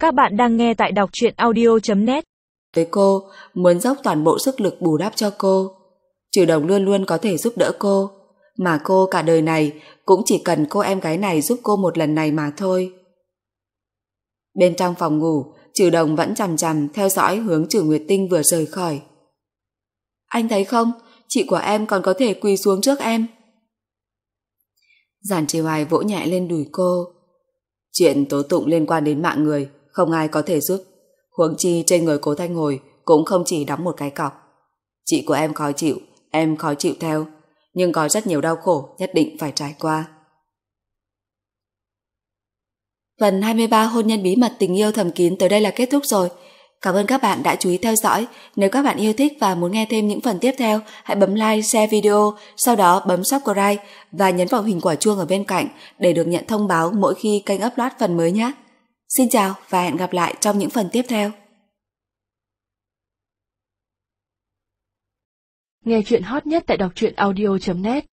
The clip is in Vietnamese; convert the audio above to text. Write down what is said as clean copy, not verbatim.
Các bạn đang nghe tại đọc truyện audio.net. Với cô, muốn dốc toàn bộ sức lực bù đắp cho cô. Trừ Đồng luôn luôn có thể giúp đỡ cô, mà cô cả đời này cũng chỉ cần cô em gái này giúp cô một lần này mà thôi. Bên trong phòng ngủ, Trừ Đồng vẫn chằm chằm theo dõi hướng Trừ Nguyệt Tinh vừa rời khỏi. Anh thấy không, chị của em còn có thể quỳ xuống trước em. Giản Trì Hoài vỗ nhẹ lên đùi cô. Chuyện tố tụng liên quan đến mạng người, không ai có thể giúp. Huống chi trên người Cố Thanh Hồi cũng không chỉ đóng một cái cọc. Chị của em khó chịu theo, nhưng có rất nhiều đau khổ nhất định phải trải qua. Phần 23 hôn nhân bí mật tình yêu thầm kín tới đây là kết thúc rồi. Cảm ơn các bạn đã chú ý theo dõi. Nếu các bạn yêu thích và muốn nghe thêm những phần tiếp theo, hãy bấm like, share video, sau đó bấm subscribe và nhấn vào hình quả chuông ở bên cạnh để được nhận thông báo mỗi khi kênh upload phần mới nhé. Xin chào và hẹn gặp lại trong những phần tiếp theo. Nghe chuyện hot nhất tại đọc truyện audio.net.